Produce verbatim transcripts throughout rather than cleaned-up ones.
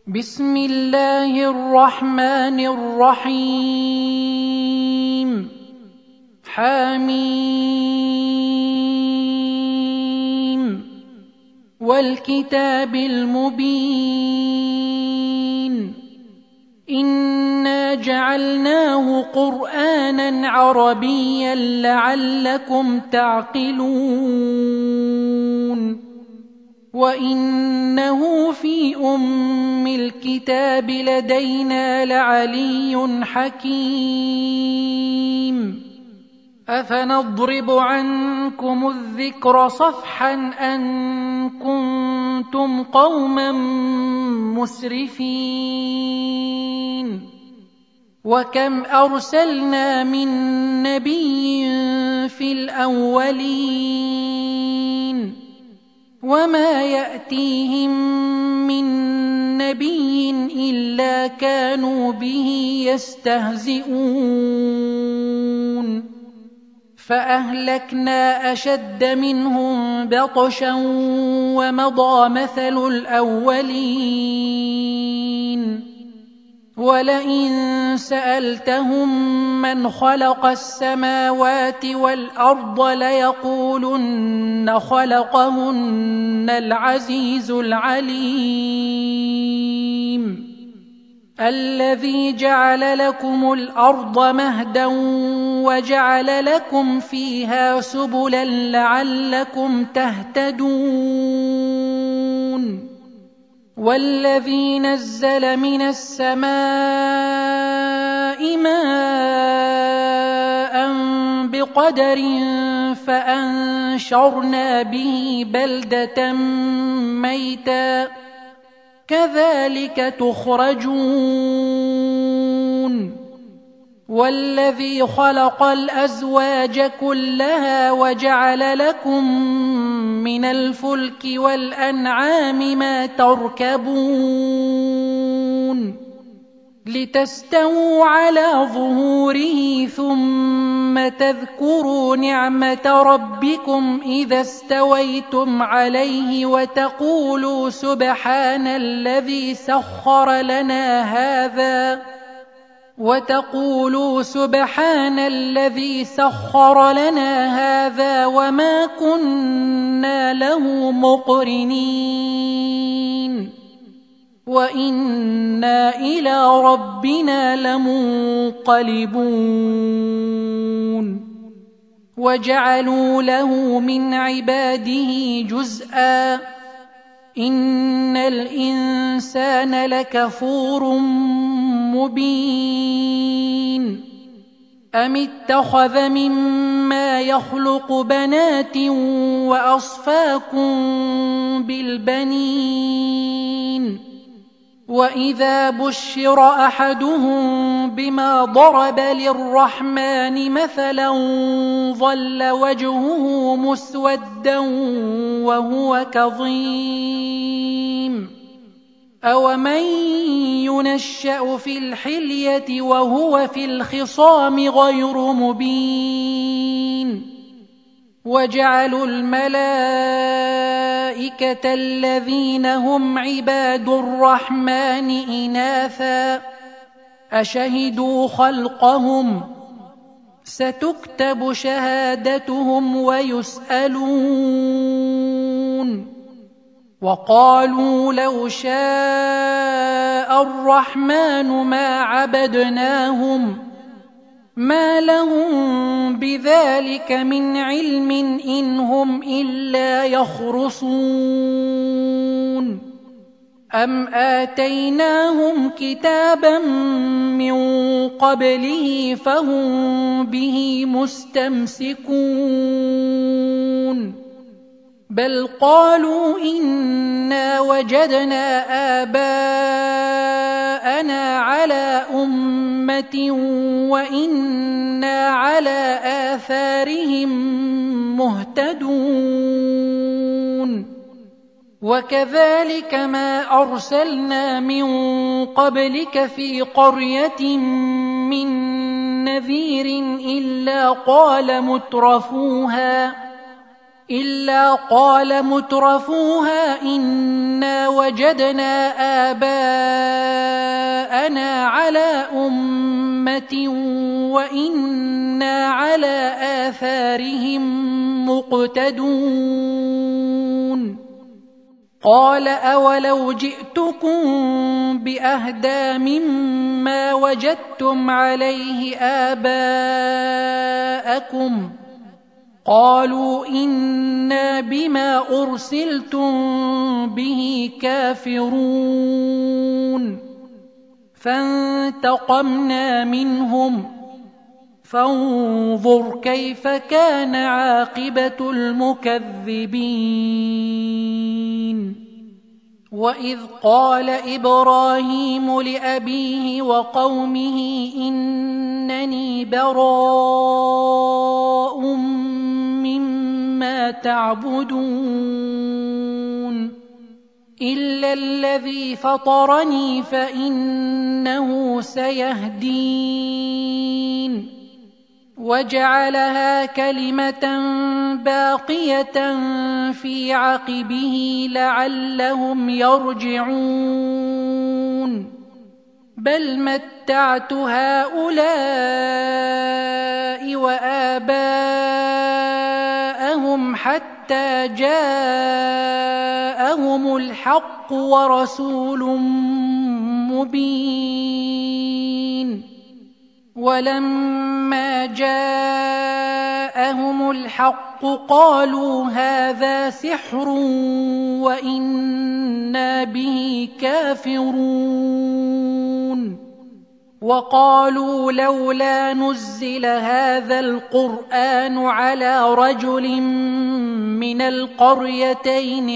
بسم الله الرحمن الرحيم. حميم والكتاب المبين إنا جعلناه قرآنا عربيا لعلكم تعقلون وإنه في أم الكتاب لدينا لعلي حكيم أفنضرب عنكم الذكر صفحا أن كنتم قوما مسرفين وكم أرسلنا من نبي في الأولين وما يأتيهم من نبي إلا كانوا به يستهزئون فأهلكنا أشد منهم بطشا ومضى مثل الأولين ولئن سألتهم من خلق السماوات والأرض ليقولن خلقهن العزيز العليم الذي جعل لكم الأرض مهدا وجعل لكم فيها سبلا لعلكم تهتدون والذي نزل من السماء ماء بقدر فأنشرنا به بلدة ميتا كذلك تخرجون والذي خلق الأزواج كلها وجعل لكم من الفلك والأنعام ما تركبون لتستووا على ظهوره ثم تذكروا نعمة ربكم إذا استويتم عليه وتقولوا سبحان الذي سخر لنا هذا وتقولوا سبحان الذي سخر لنا هذا وما كنا له مقرنين وإنا إلى ربنا لمنقلبون وجعلوا له من عباده جزءا إن الإنسان لكفور مبين أم اتخذ مما يخلق بنات وأصفاكم بالبنين وإذا بشر أحدهم بما ضرب للرحمن مثلا ظل وجهه مسودا وهو كظيم أومن ينشأ في الحلية وهو في الخصام غير مبين وجعلوا الملائكة الذين هم عباد الرحمن إناثا أشهدوا خلقهم ستكتب شهادتهم ويسألون وقالوا لو شاء الرحمن ما عبدناهم ما لهم بذلك من علم إن هم إلا يخرصون أم آتيناهم كتابا من قبله فهم به مستمسكون بل قالوا إنا وجدنا آباءنا على أمة وإنا على آثارهم مهتدون وكذلك ما أرسلنا من قبلك في قرية من نذير إلا قال مترفوها إلا قال مترفوها إنا وجدنا آباءنا بَيِّنَاتٍ وَإِنَّا عَلَى آثَارِهِم مُقْتَدُونَ قَالَ أَوَلَوْ جِئْتُكُم بِأَهْدَىٰ مِمَّا وَجَدتُّمْ عَلَيْهِ آبَاءَكُمْ قَالُوا إِنَّا بِمَا أُرْسِلْتُم بِهِ كَافِرُونَ فَانتَقَمْنَا مِنْهُمْ فَانظُرْ كَيْفَ كَانَ عَاقِبَةُ الْمُكَذِّبِينَ وَإِذْ قَالَ إِبْرَاهِيمُ لِأَبِيهِ وَقَوْمِهِ إِنَّنِي بَرَاءٌ مِّمَّا تَعْبُدُونَ إِلَّا الَّذِي فَطَرَنِي فَإِنَّهُ سَيَهْدِينِ وَجَعَلَهَا كَلِمَةً بَاقِيَةً فِي عَقِبِهِ لَعَلَّهُمْ يَرْجِعُونَ بَلْ مَتَّعْتُ هَٰؤُلَاءِ وَآبَاءَهُمْ حَتَّىٰ جَاءَهُمُ الْحَقُّ وَرَسُولٌ مُّبِينٌ وَلَمَّا جَاءَهُمُ الْحَقُّ قَالُوا هَٰذَا سِحْرٌ وَإِنَّا بِهِ كَافِرُونَ وَقَالُوا لَوْلَا نُزِّلَ هَٰذَا الْقُرْآنُ عَلَىٰ رَجُلٍ مِّنَ الْقَرْيَتَيْنِ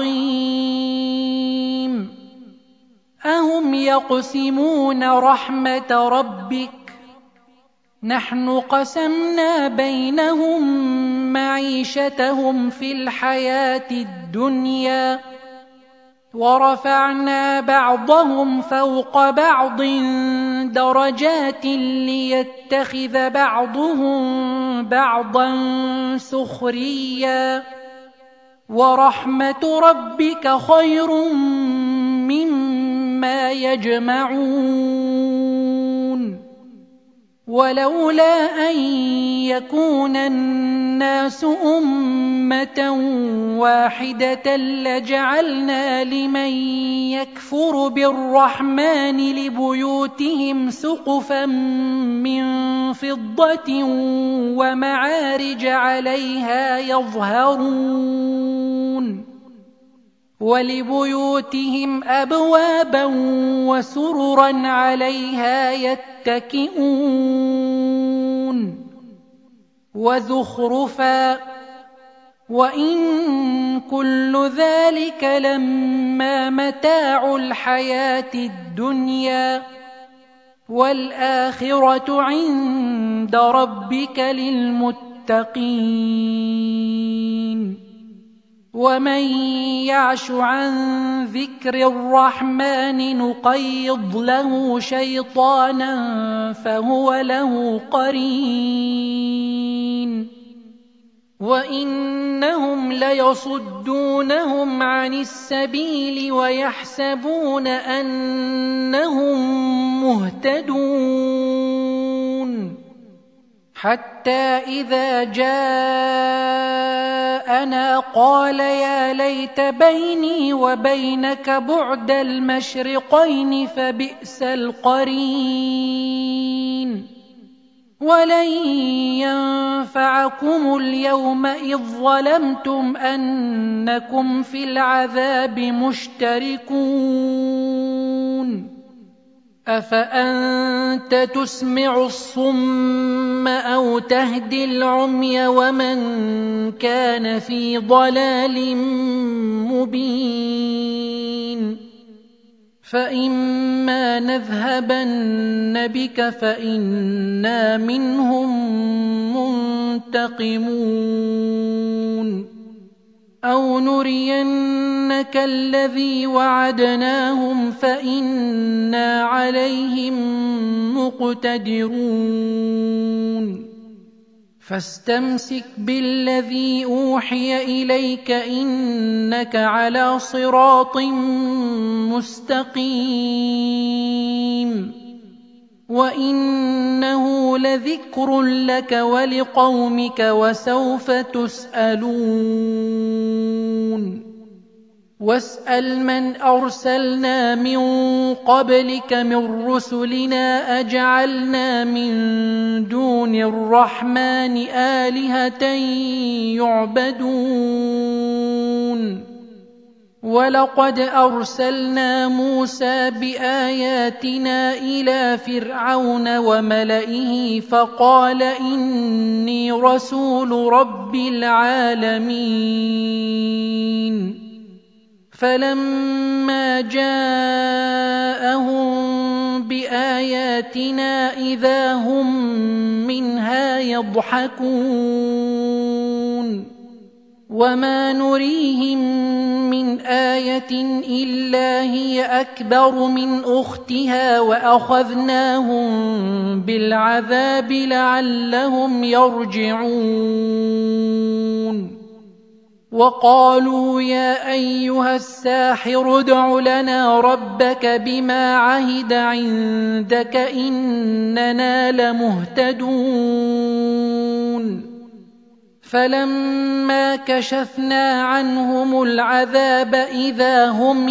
عَظِيمٍ أَهُمْ يَقْسِمُونَ رَحْمَةَ رَبِّكَ نَحْنُ قَسَمْنَا بَيْنَهُم مَّعِيشَتَهُمْ فِي الْحَيَاةِ الدُّنْيَا وَرَفَعْنَا بَعْضَهُمْ فَوْقَ بَعْضٍ دَرَجَاتٍ لِّيَتَّخِذَ بَعْضُهُم بَعْضًا سُخْرِيًّا وَرَحْمَةُ رَبِّكَ خَيْرٌ مِّمَّا يَجْمَعُونَ وَلَوْلَا أَن يَكُونَ النَّاسُ أُمَّةً وَاحِدَةً لَّجَعَلْنَا لِمَن يَكْفُرُ بِالرَّحْمَٰنِ لِبُيُوتِهِمْ سُقُفًا مِّن فِضَّةٍ وَمَعَارِجَ عَلَيْهَا يَظْهَرُونَ وَلِبُيُوتِهِمْ أَبْوَابًا وَسُرُرًا عَلَيْهَا يَتَّكِئُونَ وَزُخْرُفًا وَإِن كُلُّ ذَلِكَ لَمَّا مَتَاعُ الْحَيَاةِ الدُّنْيَا وَالْآخِرَةُ عِندَ رَبِّكَ لِلْمُتَّقِينَ وَمَن يَعْشُ عَن ذِكْرِ الرَّحْمَٰنِ نُقَيِّضْ لَهُ شَيْطَانًا فَهُوَ لَهُ قَرِينٌ وَإِنَّهُمْ لَيَصُدُّونَهُمْ عَنِ السَّبِيلِ وَيَحْسَبُونَ أَنَّهُم مُّهْتَدُونَ حَتَّىٰ إِذَا جَاءَنَا قَالَ يَا لَيْتَ بَيْنِي وَبَيْنَكَ بُعْدَ الْمَشْرِقَيْنِ فَبِئْسَ الْقَرِينُ وَلَن يَنفَعَكُمُ الْيَوْمَ إِذ ظَّلَمْتُمْ أَنَّكُمْ فِي الْعَذَابِ مُشْتَرِكُونَ أَفَأَنتَ تُسْمِعُ الصُّمَّ أَوْ تَهْدِي الْعُمْيَ وَمَن كَانَ فِي ضَلَالٍ مُّبِينٍ فَإِمَّا نَذْهَبَنَّ بِكَ فَإِنَّا مِنْهُم مُّنتَقِمُونَ أَوْ نُرِيَنَّكَ الَّذِي وَعَدْنَاهُمْ فَإِنَّا عَلَيْهِم مُّقْتَدِرُونَ فَاسْتَمْسِكْ بِالَّذِي أُوحِيَ إِلَيْكَ إِنَّكَ عَلَىٰ صِرَاطٍ مُّسْتَقِيمٍ وإنه لذكر لك ولقومك وسوف تسألون واسأل من أرسلنا من قبلك من رسلنا أجعلنا من دون الرحمن آلهة يعبدون ولقد أرسلنا موسى بآياتنا إلى فرعون وملئه فقال إني رسول رب العالمين فلما جاءهم بآياتنا إذا هم منها يضحكون وما نريهم من آية إلا هي أكبر من أختها وأخذناهم بالعذاب لعلهم يرجعون وقالوا يا أيها الساحر ادع لنا ربك بما عهد عندك إننا لمهتدون فلما كشفنا عنهم العذاب إذا هم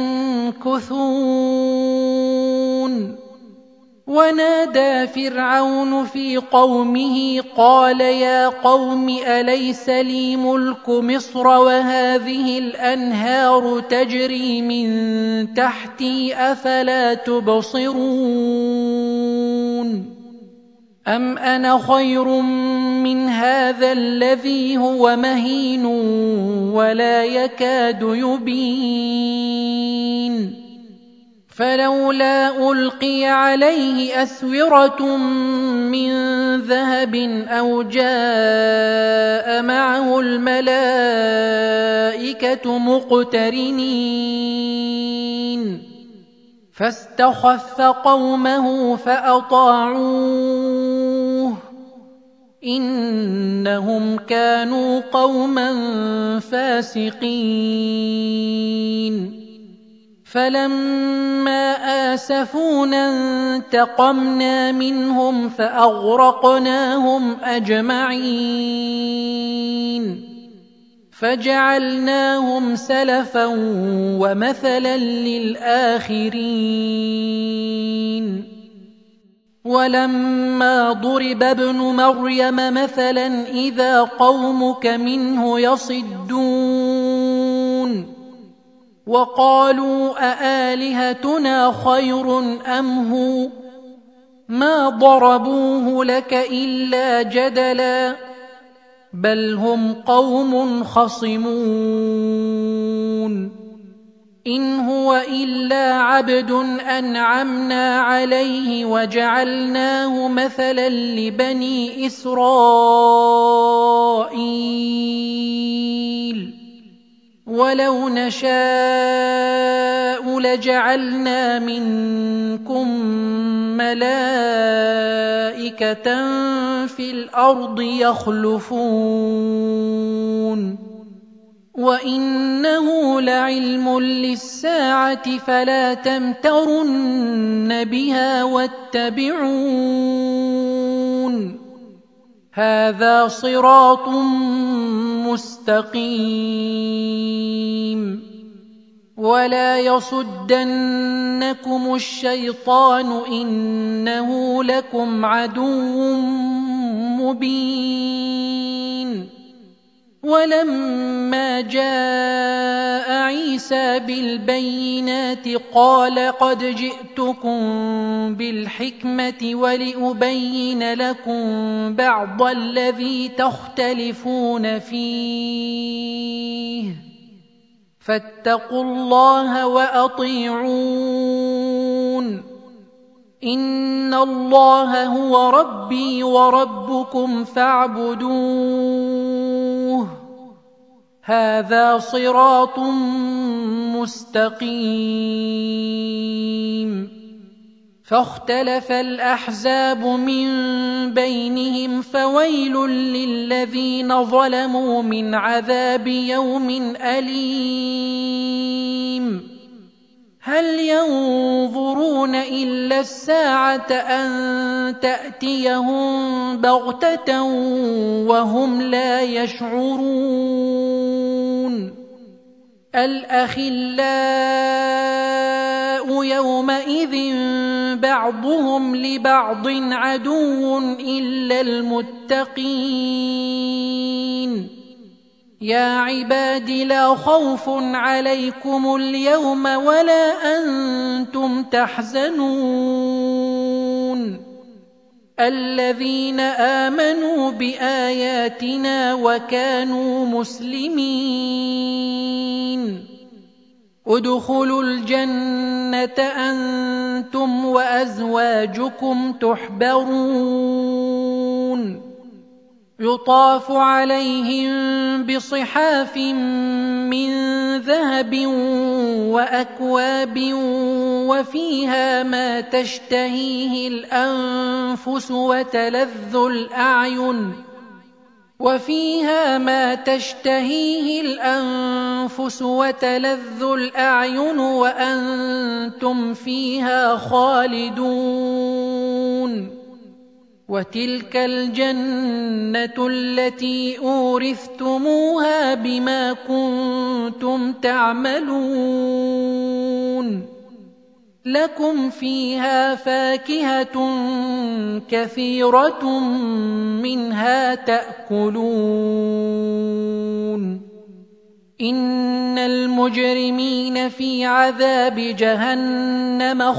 ينكثون ونادى فرعون في قومه قال يا قوم أليس لي ملك مصر وهذه الأنهار تجري من تحتي أفلا تبصرون أم أنا خير من هذا الذي هو مهين ولا يكاد يبين فلولا ألقي عليه أسورة من ذهب أو جاء معه الملائكة مقترنين فاستخف قومه فأطاعوه إنهم كانوا قوما فاسقين فلما آسفونا انتقمنا منهم فأغرقناهم أجمعين فجعلناهم سلفا ومثلا للآخرين ولما ضرب ابن مريم مثلا إذا قومك منه يصدون وقالوا أآلهتنا خير أم هو ما ضربوه لك إلا جدلا بل هم قوم خصمون إن هو إلا عبد أنعمنا عليه وجعلناه مثلا لبني إسرائيل ولو نشاء لجعلنا منكم ملائكة في الأرض يخلفون وإنه لعلم للساعة فلا تمترن بها واتبعون هذا صراط مستقيم ولا يصدنكم الشيطان إنه لكم عدو مبين ولما جاء عيسى بالبينات قال قد جئتكم بالحكمة ولأبين لكم بعض الذي تختلفون فيه فاتقوا الله وأطيعون إن الله هو ربي وربكم فاعبدوه هذا صراط مستقيم فاختلف الأحزاب من بينهم فويل للذين ظلموا من عذاب يوم أليم هل ينظرون ينتظرون إلا الساعة أن تأتيهم بغتة وهم لا يشعرون الأخلاء يومئذ بعضهم لبعض عدو إلا المتقين يا عباد لا خوف عليكم اليوم ولا أنتم تحزنون الذين آمنوا بآياتنا وكانوا مسلمين ادخلوا الجنة أنتم وأزواجكم تحبرون يطاف عليهم بصحاف من ذهب وأكواب وفيها ما تشتهيه الأنفس وتلذ الأعين وفيها ما تشتهيه الأنفس وتلذ الأعين وأنتم فيها خالدون وتلك الجنة التي أورثتموها بما كنتم تعملون لكم فيها فاكهة كثيرة منها تأكلون إن المجرمين في عذاب جهنم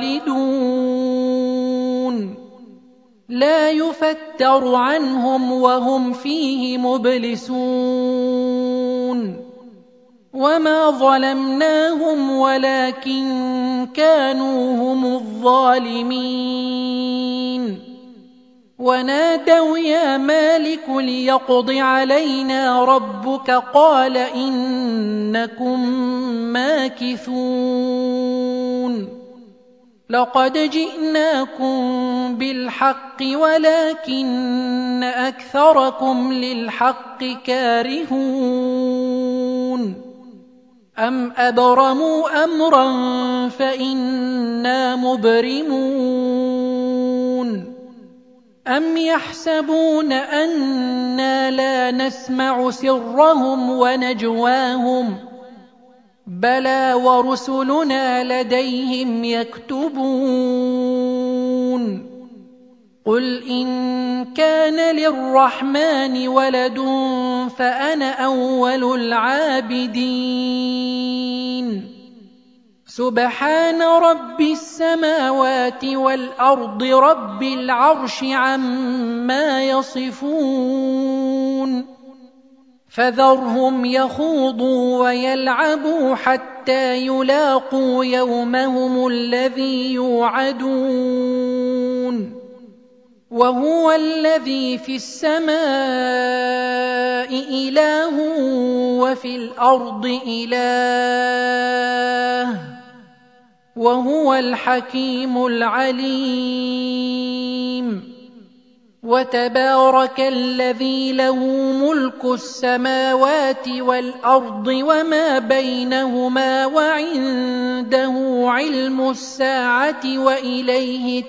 خالدون لا يفتر عنهم وهم فيه مبلسون وما ظلمناهم ولكن كانوا هم الظالمين ونادوا يا مالك ليقض علينا ربك قال إنكم ماكثون لقد جئناكم بالحق ولكن أكثركم للحق كارهون أم أبرموا أمرا فإنا مبرمون أم يحسبون أنا لا نسمع سرهم ونجواهم بلى ورسلنا لديهم يكتبون قل إن كان للرحمن ولد فأنا أول العابدين سبحان رب السماوات والأرض رب العرش عما يصفون فذرهم يخوضوا ويلعبوا حتى يلاقوا يومهم الذي يوعدون وهو الذي في السماء إله وفي الأرض إله وهو الحكيم العليم وتبارك الذي له ملك السماوات والأرض وما بينهما وعنده علم الساعة وإليه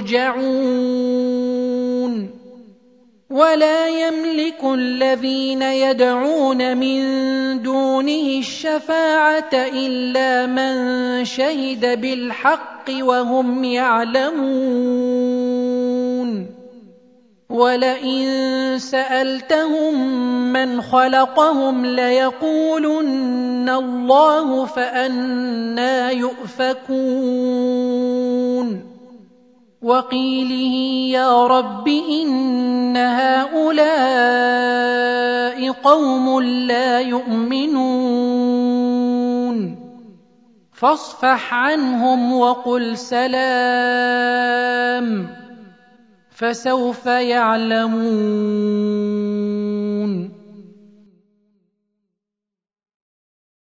ترجعون ولا يملك الذين يدعون من دونه الشفاعة إلا من شهد بالحق وهم يعلمون ولئن سألتهم من خلقهم ليقولن الله فأنى يؤفكون وقيله يا رب إن هؤلاء قوم لا يؤمنون فاصفح عنهم وقل سلام فسوف يعلمون